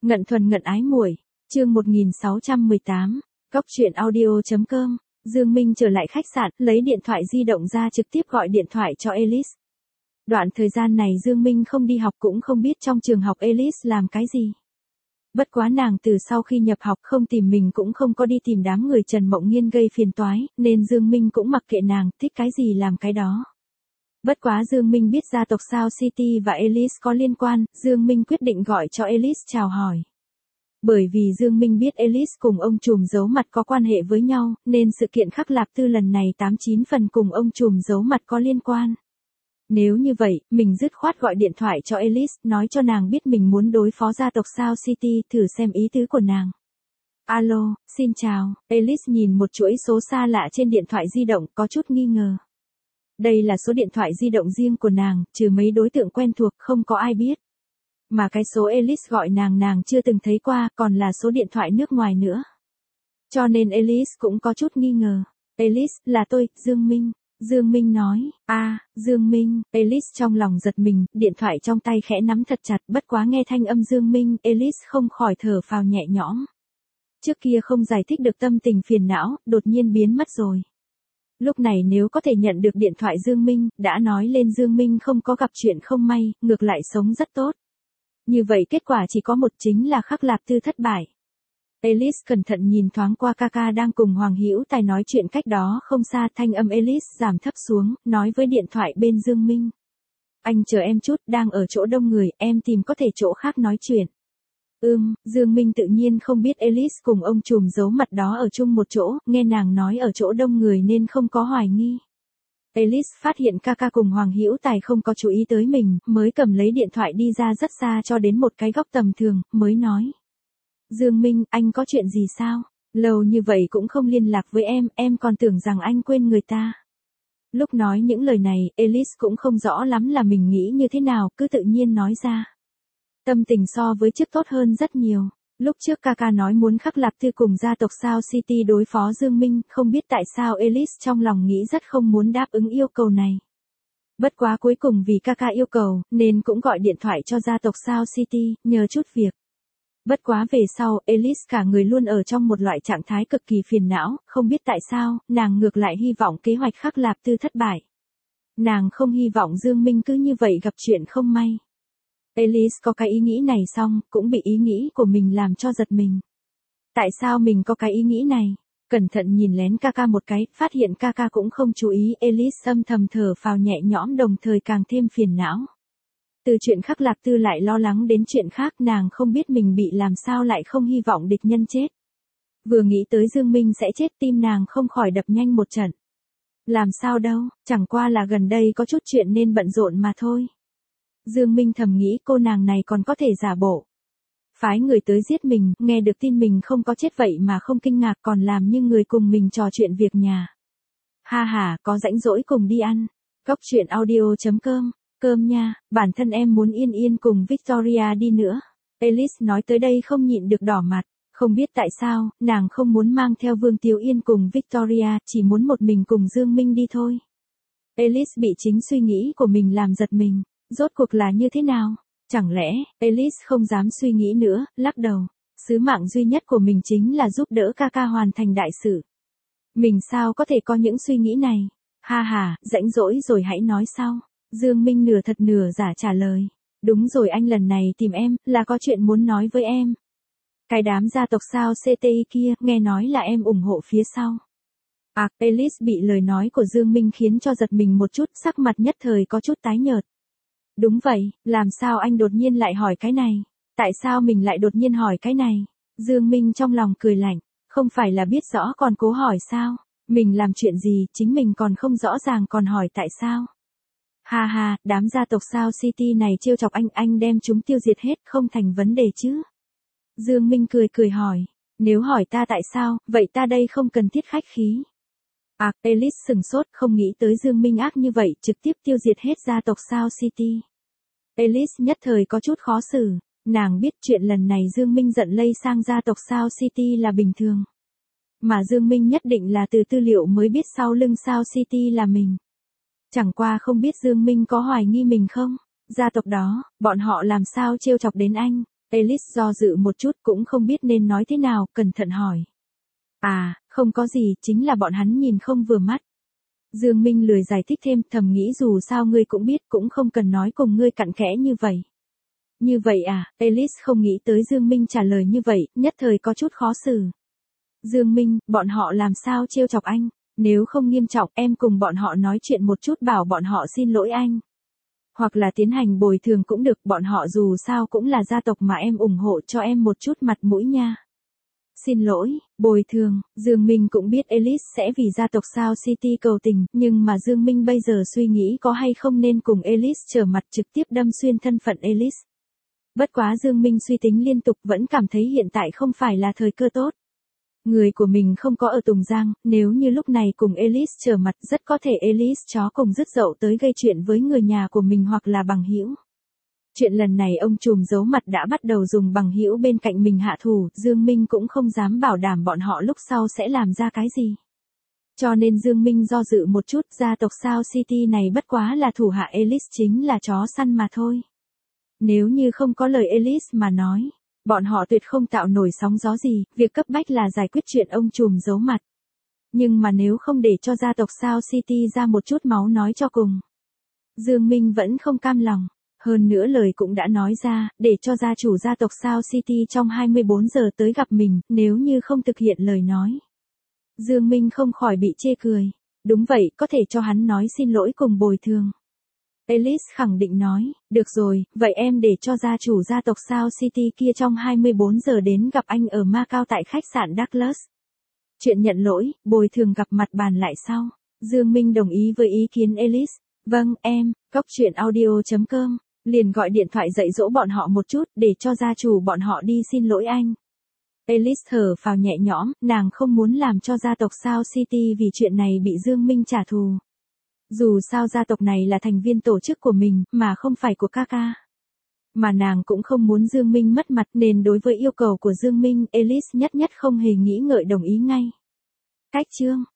Ngận thuần ngận ái muội, chương 1618, Cóc truyện audio.com. Dương Minh trở lại khách sạn, lấy điện thoại di động ra trực tiếp gọi điện thoại cho Alice. Đoạn thời gian này Dương Minh không đi học cũng không biết trong trường học Alice làm cái gì. Bất quá nàng từ sau khi nhập học không tìm mình cũng không có đi tìm đám người Trần Mộng Nghiên gây phiền toái, nên Dương Minh cũng mặc kệ nàng, thích cái gì làm cái đó. Bất quá Dương Minh biết gia tộc Sao City và Alice có liên quan, Dương Minh quyết định gọi cho Alice chào hỏi. Bởi vì Dương Minh biết Alice cùng ông trùm giấu mặt có quan hệ với nhau, nên sự kiện Khắc Lạp Tư lần này 89 phần cùng ông trùm giấu mặt có liên quan. Nếu như vậy, mình dứt khoát gọi điện thoại cho Alice, nói cho nàng biết mình muốn đối phó gia tộc Sao City, thử xem ý tứ của nàng. Alo, xin chào, Alice nhìn một chuỗi số xa lạ trên điện thoại di động, có chút nghi ngờ. Đây là số điện thoại di động riêng của nàng, trừ mấy đối tượng quen thuộc không có ai biết. Mà cái số Alice gọi nàng chưa từng thấy qua, còn là số điện thoại nước ngoài nữa. Cho nên Alice cũng có chút nghi ngờ. Alice, là tôi, Dương Minh. Dương Minh nói, Dương Minh, Alice trong lòng giật mình, điện thoại trong tay khẽ nắm thật chặt, bất quá nghe thanh âm Dương Minh, Alice không khỏi thở phào nhẹ nhõm. Trước kia không giải thích được tâm tình phiền não, đột nhiên biến mất rồi. Lúc này nếu có thể nhận được điện thoại Dương Minh, đã nói lên Dương Minh không có gặp chuyện không may, ngược lại sống rất tốt. Như vậy kết quả chỉ có một, chính là Khắc Lạp Tư thất bại. Alice cẩn thận nhìn thoáng qua Kaka đang cùng Hoàng Hữu Tài nói chuyện cách đó không xa, thanh âm Alice giảm thấp xuống, nói với điện thoại bên Dương Minh. Anh chờ em chút, đang ở chỗ đông người, em tìm có thể chỗ khác nói chuyện. Dương Minh tự nhiên không biết Alice cùng ông trùm giấu mặt đó ở chung một chỗ, nghe nàng nói ở chỗ đông người nên không có hoài nghi. Alice phát hiện Kaka cùng Hoàng Hữu Tài không có chú ý tới mình, mới cầm lấy điện thoại đi ra rất xa cho đến một cái góc tầm thường, mới nói. Dương Minh, anh có chuyện gì sao? Lâu như vậy cũng không liên lạc với em còn tưởng rằng anh quên người ta. Lúc nói những lời này, Alice cũng không rõ lắm là mình nghĩ như thế nào, cứ tự nhiên nói ra. Tâm tình so với trước tốt hơn rất nhiều. Lúc trước Kaka nói muốn Khắc Lạp Tư cùng gia tộc Sao City đối phó Dương Minh, không biết tại sao Alice trong lòng nghĩ rất không muốn đáp ứng yêu cầu này. Bất quá cuối cùng vì Kaka yêu cầu, nên cũng gọi điện thoại cho gia tộc Sao City, nhờ chút việc. Bất quá về sau, Alice cả người luôn ở trong một loại trạng thái cực kỳ phiền não, không biết tại sao, nàng ngược lại hy vọng kế hoạch Khắc Lạp Tư thất bại. Nàng không hy vọng Dương Minh cứ như vậy gặp chuyện không may. Alice có cái ý nghĩ này xong, cũng bị ý nghĩ của mình làm cho giật mình. Tại sao mình có cái ý nghĩ này? Cẩn thận nhìn lén Kaka một cái, phát hiện Kaka cũng không chú ý, Alice âm thầm thở phào nhẹ nhõm đồng thời càng thêm phiền não. Từ chuyện Khắc Lạp Tư lại lo lắng đến chuyện khác, nàng không biết mình bị làm sao lại không hy vọng địch nhân chết. Vừa nghĩ tới Dương Minh sẽ chết, tim nàng không khỏi đập nhanh một trận. Làm sao đâu, chẳng qua là gần đây có chút chuyện nên bận rộn mà thôi. Dương Minh thầm nghĩ cô nàng này còn có thể giả bộ. Phái người tới giết mình, nghe được tin mình không có chết vậy mà không kinh ngạc, còn làm như người cùng mình trò chuyện việc nhà. Ha ha, có rãnh rỗi cùng đi ăn. Cóc truyện audio.com. Cơm nha, bản thân em muốn Yên Yên cùng Victoria đi nữa. Alice nói tới đây không nhịn được đỏ mặt. Không biết tại sao, nàng không muốn mang theo Vương Tiếu Yên cùng Victoria, chỉ muốn một mình cùng Dương Minh đi thôi. Alice bị chính suy nghĩ của mình làm giật mình. Rốt cuộc là như thế nào? Chẳng lẽ, Alice không dám suy nghĩ nữa, lắc đầu. Sứ mạng duy nhất của mình chính là giúp đỡ Kaka hoàn thành đại sự. Mình sao có thể có những suy nghĩ này? Ha ha, rãnh rỗi rồi hãy nói sau. Dương Minh nửa thật nửa giả trả lời. Đúng rồi, anh lần này tìm em, là có chuyện muốn nói với em. Cái đám gia tộc Sao CTI kia, nghe nói là em ủng hộ phía sau. Alice bị lời nói của Dương Minh khiến cho giật mình một chút, sắc mặt nhất thời có chút tái nhợt. Đúng vậy, làm sao anh đột nhiên lại hỏi cái này? Tại sao mình lại đột nhiên hỏi cái này? Dương Minh trong lòng cười lạnh, không phải là biết rõ còn cố hỏi sao? Mình làm chuyện gì, chính mình còn không rõ ràng còn hỏi tại sao? Ha ha, đám gia tộc Sao City này trêu chọc anh đem chúng tiêu diệt hết, không thành vấn đề chứ? Dương Minh cười hỏi, nếu hỏi ta tại sao, vậy ta đây không cần thiết khách khí. Alice sừng sốt, không nghĩ tới Dương Minh ác như vậy, trực tiếp tiêu diệt hết gia tộc Sao City. Alice nhất thời có chút khó xử, nàng biết chuyện lần này Dương Minh giận lây sang gia tộc Sao City là bình thường. Mà Dương Minh nhất định là từ tư liệu mới biết sau lưng Sao City là mình. Chẳng qua không biết Dương Minh có hoài nghi mình không? Gia tộc đó, bọn họ làm sao trêu chọc đến anh? Alice do dự một chút cũng không biết nên nói thế nào, cẩn thận hỏi. À, không có gì, chính là bọn hắn nhìn không vừa mắt. Dương Minh lười giải thích thêm, thầm nghĩ dù sao ngươi cũng biết, cũng không cần nói cùng ngươi cặn kẽ như vậy. Như vậy à, Alice không nghĩ tới Dương Minh trả lời như vậy, nhất thời có chút khó xử. Dương Minh, bọn họ làm sao trêu chọc anh? Nếu không nghiêm trọng, em cùng bọn họ nói chuyện một chút bảo bọn họ xin lỗi anh. Hoặc là tiến hành bồi thường cũng được, bọn họ dù sao cũng là gia tộc mà em ủng hộ, cho em một chút mặt mũi nha. Xin lỗi, bồi thường, Dương Minh cũng biết Alice sẽ vì gia tộc Sao City cầu tình, nhưng mà Dương Minh bây giờ suy nghĩ có hay không nên cùng Alice trở mặt trực tiếp đâm xuyên thân phận Alice. Bất quá Dương Minh suy tính liên tục vẫn cảm thấy hiện tại không phải là thời cơ tốt. Người của mình không có ở Tùng Giang, nếu như lúc này cùng Alice trở mặt rất có thể Alice chó cùng rứt dậu tới gây chuyện với người nhà của mình hoặc là bằng hữu. Chuyện lần này ông trùm giấu mặt đã bắt đầu dùng bằng hữu bên cạnh mình hạ thủ, Dương Minh cũng không dám bảo đảm bọn họ lúc sau sẽ làm ra cái gì. Cho nên Dương Minh do dự một chút, gia tộc Sao City này bất quá là thủ hạ Alice, chính là chó săn mà thôi. Nếu như không có lời Alice mà nói, bọn họ tuyệt không tạo nổi sóng gió gì, việc cấp bách là giải quyết chuyện ông trùm giấu mặt. Nhưng mà nếu không để cho gia tộc Sao City ra một chút máu nói cho cùng, Dương Minh vẫn không cam lòng. Hơn nữa lời cũng đã nói ra, để cho gia chủ gia tộc Sao City trong 24 giờ tới gặp mình, nếu như không thực hiện lời nói. Dương Minh không khỏi bị chê cười. Đúng vậy, có thể cho hắn nói xin lỗi cùng bồi thường. Alice khẳng định nói, được rồi, vậy em để cho gia chủ gia tộc Sao City kia trong 24 giờ đến gặp anh ở Macau tại khách sạn Douglas. Chuyện nhận lỗi, bồi thường gặp mặt bàn lại sau. Dương Minh đồng ý với ý kiến Alice. Vâng, em, cóc truyện audio.com. Liền gọi điện thoại dạy dỗ bọn họ một chút, để cho gia chủ bọn họ đi xin lỗi anh. Alice thở phào nhẹ nhõm, nàng không muốn làm cho gia tộc Sao City vì chuyện này bị Dương Minh trả thù. Dù sao gia tộc này là thành viên tổ chức của mình, mà không phải của Kaka. Mà nàng cũng không muốn Dương Minh mất mặt, nên đối với yêu cầu của Dương Minh, Alice nhất nhất không hề nghĩ ngợi đồng ý ngay. Cách chương